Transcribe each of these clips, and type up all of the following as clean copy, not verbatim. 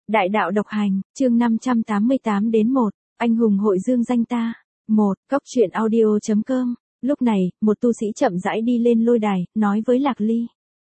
Đại đạo độc hành, chương 588 đến 1, anh hùng hội dương danh ta. 1, Cóc truyện audio.com. Lúc này, một tu sĩ chậm rãi đi lên lôi đài, nói với Lạc Ly.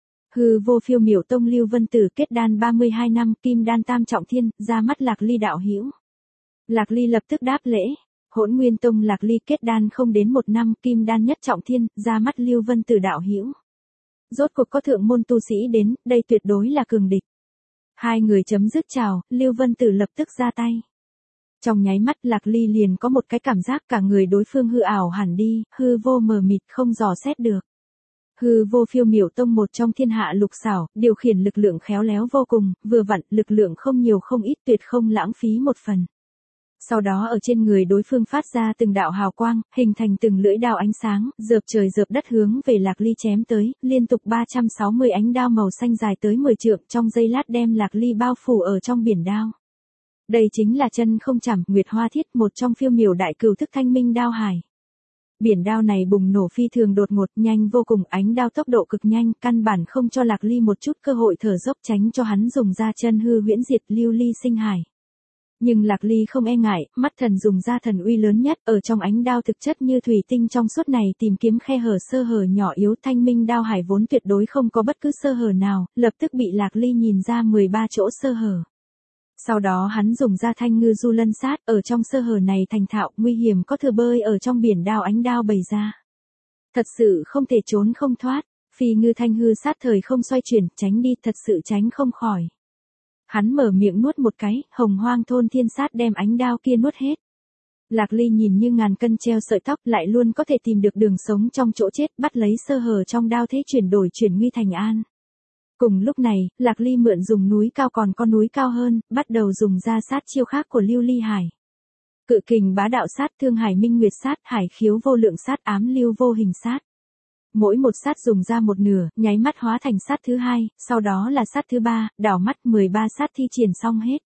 Hư vô phiêu miểu tông Lưu Vân Tử kết đan 32 năm, kim đan tam trọng thiên, ra mắt Lạc Ly đạo hữu. Lạc Ly lập tức đáp lễ. Hỗn Nguyên tông Lạc Ly kết đan không đến 1 năm, kim đan nhất trọng thiên, ra mắt Lưu Vân Tử đạo hữu. Rốt cuộc có thượng môn tu sĩ đến, đây tuyệt đối là cường địch. Hai người chấm dứt chào, Lưu Vân Tử lập tức ra tay. Trong nháy mắt Lạc Ly liền có một cái cảm giác cả người đối phương hư ảo hẳn đi, hư vô mờ mịt không dò xét được. Hư vô phiêu miểu tông một trong thiên hạ lục xảo, điều khiển lực lượng khéo léo vô cùng, vừa vặn lực lượng không nhiều không ít tuyệt không lãng phí một phần. Sau đó ở trên người đối phương phát ra từng đạo hào quang, hình thành từng lưỡi đao ánh sáng, rợp trời rợp đất hướng về Lạc Ly chém tới, liên tục 360 ánh đao màu xanh dài tới 10 trượng, trong giây lát đem Lạc Ly bao phủ ở trong biển đao. Đây chính là chân không chảm, Nguyệt Hoa Thiết, một trong phiêu miểu đại cửu thức thanh minh đao hải. Biển đao này bùng nổ phi thường đột ngột, nhanh vô cùng, ánh đao tốc độ cực nhanh, căn bản không cho Lạc Ly một chút cơ hội thở dốc, tránh cho hắn dùng ra chân hư huyễn diệt lưu ly sinh hải. Nhưng Lạc Ly không e ngại, mắt thần dùng ra thần uy lớn nhất, ở trong ánh đao thực chất như thủy tinh trong suốt này tìm kiếm khe hở sơ hở nhỏ yếu, thanh minh đao hải vốn tuyệt đối không có bất cứ sơ hở nào, lập tức bị Lạc Ly nhìn ra 13 chỗ sơ hở. Sau đó hắn dùng ra thanh ngư du lân sát, ở trong sơ hở này thành thạo, nguy hiểm có thừa bơi ở trong biển đao ánh đao bày ra. Thật sự không thể trốn không thoát, phi ngư thanh hư sát thời không xoay chuyển, tránh đi, thật sự tránh không khỏi. Hắn mở miệng nuốt một cái, hồng hoang thôn thiên sát đem ánh đao kia nuốt hết. Lạc Ly nhìn như ngàn cân treo sợi tóc, lại luôn có thể tìm được đường sống trong chỗ chết, bắt lấy sơ hở trong đao thế chuyển đổi chuyển nguy thành an. Cùng lúc này, Lạc Ly mượn dùng núi cao còn có núi cao hơn, bắt đầu dùng ra sát chiêu khác của Lưu Ly Hải. Cự kình bá đạo sát, thương hải minh nguyệt sát, hải khiếu vô lượng sát, ám lưu vô hình sát. Mỗi một sát dùng ra một nửa, nháy mắt hóa thành sát thứ hai, sau đó là sát thứ ba, đảo mắt 13 sát thi triển xong hết.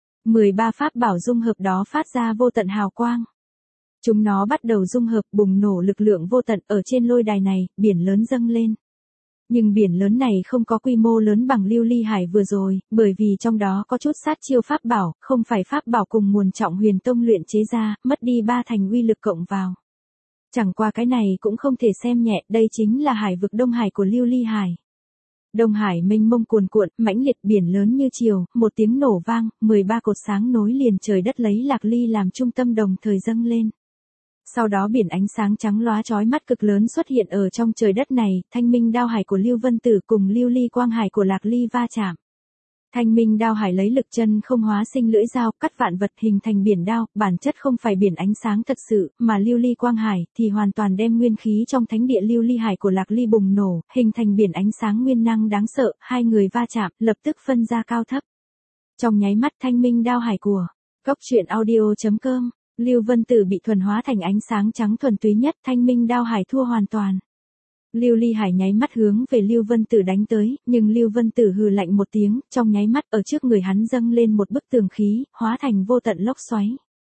13 pháp bảo dung hợp đó phát ra vô tận hào quang. Chúng nó bắt đầu dung hợp, bùng nổ lực lượng vô tận ở trên lôi đài này, biển lớn dâng lên. Nhưng biển lớn này không có quy mô lớn bằng Lưu Ly Hải vừa rồi, bởi vì trong đó có chút sát chiêu pháp bảo, không phải pháp bảo cùng nguồn trọng huyền tông luyện chế ra, mất đi 3 thành uy lực cộng vào. Chẳng qua cái này cũng không thể xem nhẹ, đây chính là hải vực Đông Hải của Lưu Ly Hải. Đông Hải mênh mông cuồn cuộn, mãnh liệt, biển lớn như chiều, một tiếng nổ vang, 13 cột sáng nối liền trời đất lấy Lạc Ly làm trung tâm đồng thời dâng lên. Sau đó biển ánh sáng trắng lóa chói mắt cực lớn xuất hiện ở trong trời đất này, thanh minh đao hải của Lưu Vân Tử cùng lưu ly quang hải của Lạc Ly va chạm. Thanh minh đao hải lấy lực chân không hóa sinh lưỡi dao, cắt vạn vật hình thành biển đao, bản chất không phải biển ánh sáng thật sự, mà lưu ly quang hải thì hoàn toàn đem nguyên khí trong thánh địa Lưu Ly Hải của Lạc Ly bùng nổ, hình thành biển ánh sáng nguyên năng đáng sợ, hai người va chạm, lập tức phân ra cao thấp. Trong nháy mắt thanh minh đao hải của Cóc truyện audio.com, Lưu Vân Tử bị thuần hóa thành ánh sáng trắng thuần túy nhất, thanh minh đao hải thua hoàn toàn. Lưu Ly Hải nháy mắt hướng về Lưu Vân Tử đánh tới, nhưng Lưu Vân Tử hừ lạnh một tiếng, trong nháy mắt ở trước người hắn dâng lên một bức tường khí, hóa thành vô tận lốc xoáy.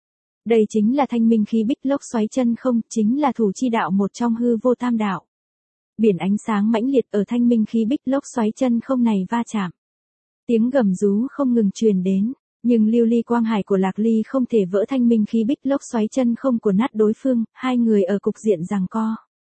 Đây chính là thanh minh khí bích lốc xoáy chân không, chính là thủ chi đạo một trong hư vô tam đạo. Biển ánh sáng mãnh liệt ở thanh minh khí bích lốc xoáy chân không này va chạm. Tiếng gầm rú không ngừng truyền đến. Nhưng lưu ly quang hải của Lạc Ly không thể vỡ thanh minh khí bích lốc xoáy chân không của nát đối phương, hai người ở cục diện giằng co.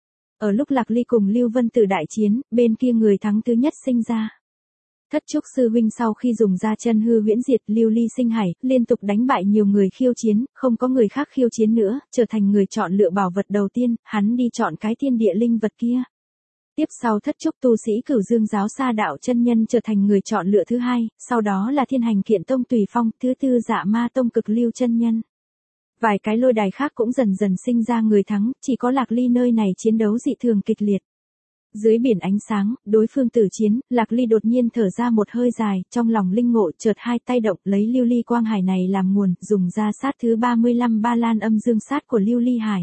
Ở lúc Lạc Ly cùng Lưu Vân Tử đại chiến, bên kia người thắng thứ nhất sinh ra. Thất trúc sư huynh sau khi dùng ra chân hư huyễn diệt lưu ly sinh hải, liên tục đánh bại nhiều người khiêu chiến, không có người khác khiêu chiến nữa, trở thành người chọn lựa bảo vật đầu tiên, hắn đi chọn cái thiên địa linh vật kia. Tiếp sau thất trúc tu sĩ Cửu Dương giáo Sa đạo chân nhân trở thành người chọn lựa thứ hai, sau đó là Thiên Hành Kiện tông Tùy Phong, thứ tư Dạ Ma tông Cực Lưu chân nhân. Vài cái lôi đài khác cũng dần dần sinh ra người thắng, chỉ có Lạc Ly nơi này chiến đấu dị thường kịch liệt. Dưới biển ánh sáng, đối phương tử chiến, Lạc Ly đột nhiên thở ra một hơi dài, trong lòng linh ngộ chợt hai tay động lấy lưu ly quang hải này làm nguồn, dùng ra sát thứ 35 ba lan âm dương sát của Lưu Ly Hải.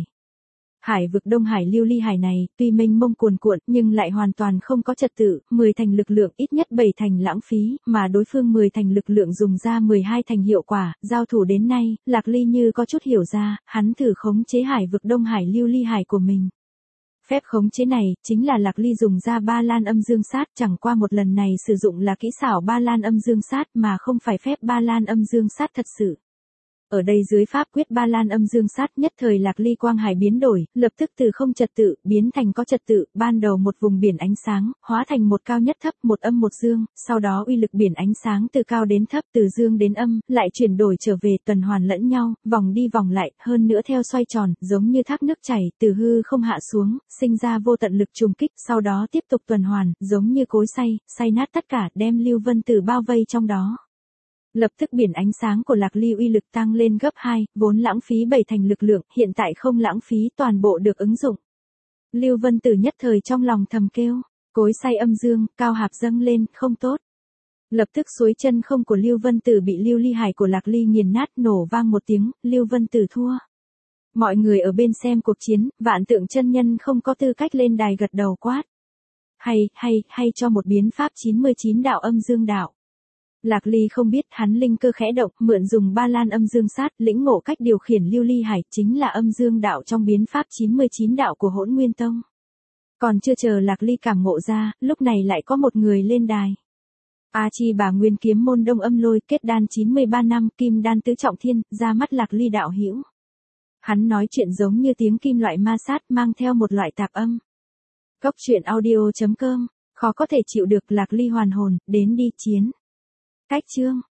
Hải vực Đông Hải Lưu Ly Hải này, tuy mênh mông cuồn cuộn, nhưng lại hoàn toàn không có trật tự, 10 thành lực lượng ít nhất 7 thành lãng phí, mà đối phương 10 thành lực lượng dùng ra 12 thành hiệu quả, giao thủ đến nay, Lạc Ly như có chút hiểu ra, hắn thử khống chế hải vực Đông Hải Lưu Ly Hải của mình. Phép khống chế này, chính là Lạc Ly dùng ra Ba Lan âm dương sát, chẳng qua một lần này sử dụng là kỹ xảo Ba Lan âm dương sát mà không phải phép Ba Lan âm dương sát thật sự. Ở đây dưới pháp quyết Ba Lan âm dương sát nhất thời Lạc Ly quang hải biến đổi, lập tức từ không trật tự, biến thành có trật tự, ban đầu một vùng biển ánh sáng, hóa thành một cao nhất thấp, một âm một dương, sau đó uy lực biển ánh sáng từ cao đến thấp, từ dương đến âm, lại chuyển đổi trở về tuần hoàn lẫn nhau, vòng đi vòng lại, hơn nữa theo xoay tròn, giống như thác nước chảy, từ hư không hạ xuống, sinh ra vô tận lực trùng kích, sau đó tiếp tục tuần hoàn, giống như cối xay nát tất cả, đem Lưu Vân Tử bao vây trong đó. Lập tức biển ánh sáng của Lạc Ly uy lực tăng lên gấp 2, vốn lãng phí 7 thành lực lượng, hiện tại không lãng phí toàn bộ được ứng dụng. Lưu Vân Tử nhất thời trong lòng thầm kêu, cối xay âm dương, cao hạp dâng lên, không tốt. Lập tức suối chân không của Lưu Vân Tử bị Lưu Ly Hải của Lạc Ly nghiền nát, nổ vang một tiếng, Lưu Vân Tử thua. Mọi người ở bên xem cuộc chiến, Vạn Tượng chân nhân không có tư cách lên đài gật đầu quát. Hay cho một biến pháp 99 đạo âm dương đạo. Lạc Ly không biết, hắn linh cơ khẽ động, mượn dùng Ba Lan âm dương sát, lĩnh ngộ cách điều khiển Lưu Ly Hải, chính là âm dương đạo trong biến pháp 99 đạo của Hỗn Nguyên Tông. Còn chưa chờ Lạc Ly cảm ngộ ra, lúc này lại có một người lên đài. A Chi Bà Nguyên kiếm môn Đông Âm Lôi, kết đan 93 năm, kim đan tứ trọng thiên, ra mắt Lạc Ly đạo hữu. Hắn nói chuyện giống như tiếng kim loại ma sát, mang theo một loại tạp âm. Cốc truyện audio.com, khó có thể chịu được. Lạc Ly hoàn hồn, đến đi chiến. Cách chương